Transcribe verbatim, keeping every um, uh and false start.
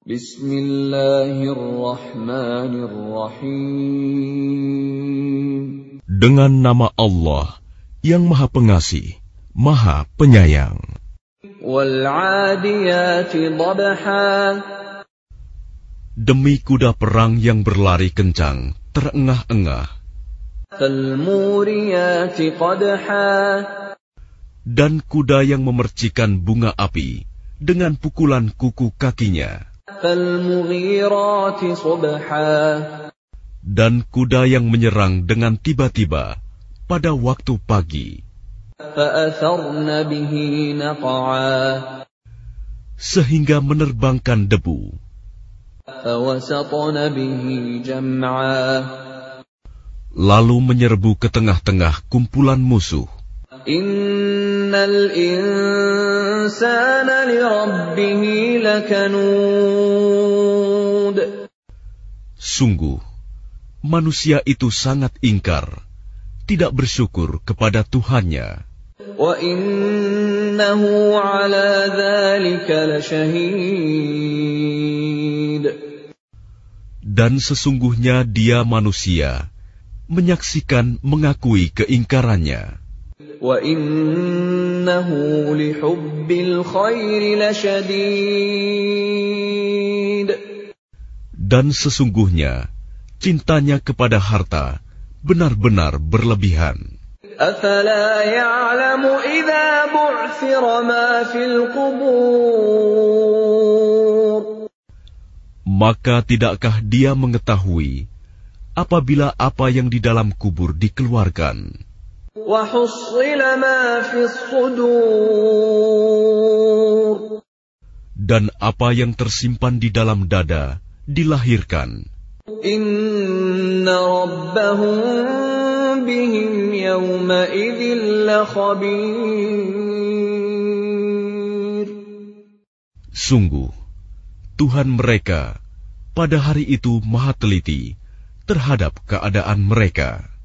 Bismillahirrahmanirrahim. Dengan nama Allah yang Maha Pengasih, Maha Penyayang. Wal-'adiyati dhabha. Demi kuda perang yang berlari kencang, terengah-engah. Fal-muriyati qadha. Dan kuda yang memercikan bunga api dengan pukulan kuku kakinya. Fal-mughirati subha. Dan kuda yang menyerang dengan tiba-tiba pada waktu pagi. Fa'atharna bihi naq'a. Sehingga menerbangkan debu. Fawasatna bihi jam'a. Lalu menyerbu ke tengah-tengah kumpulan musuh. Innal insana li rabbih lakanud. Sungguh, manusia itu sangat ingkar, tidak bersyukur kepada Tuhannya. Wa innahu ala dzalika lasyahid. Dan sesungguhnya dia manusia, menyaksikan mengakui keingkarannya. Wa innahu lihubbil khairi lasyadid. Dan sesungguhnya cintanya kepada harta benar-benar berlebihan. Afala ya'lamu idza bu'thira ma fil qubur. Maka tidakkah dia mengetahui apabila apa yang di dalam kubur dikeluarkan? Wa hussila ma fis sudur. Dan apa yang tersimpan di dalam dada dilahirkan. Inna rabbahum bihim yawma idzin lakhabir. Sungguh, Tuhan mereka pada hari itu maha teliti terhadap keadaan mereka.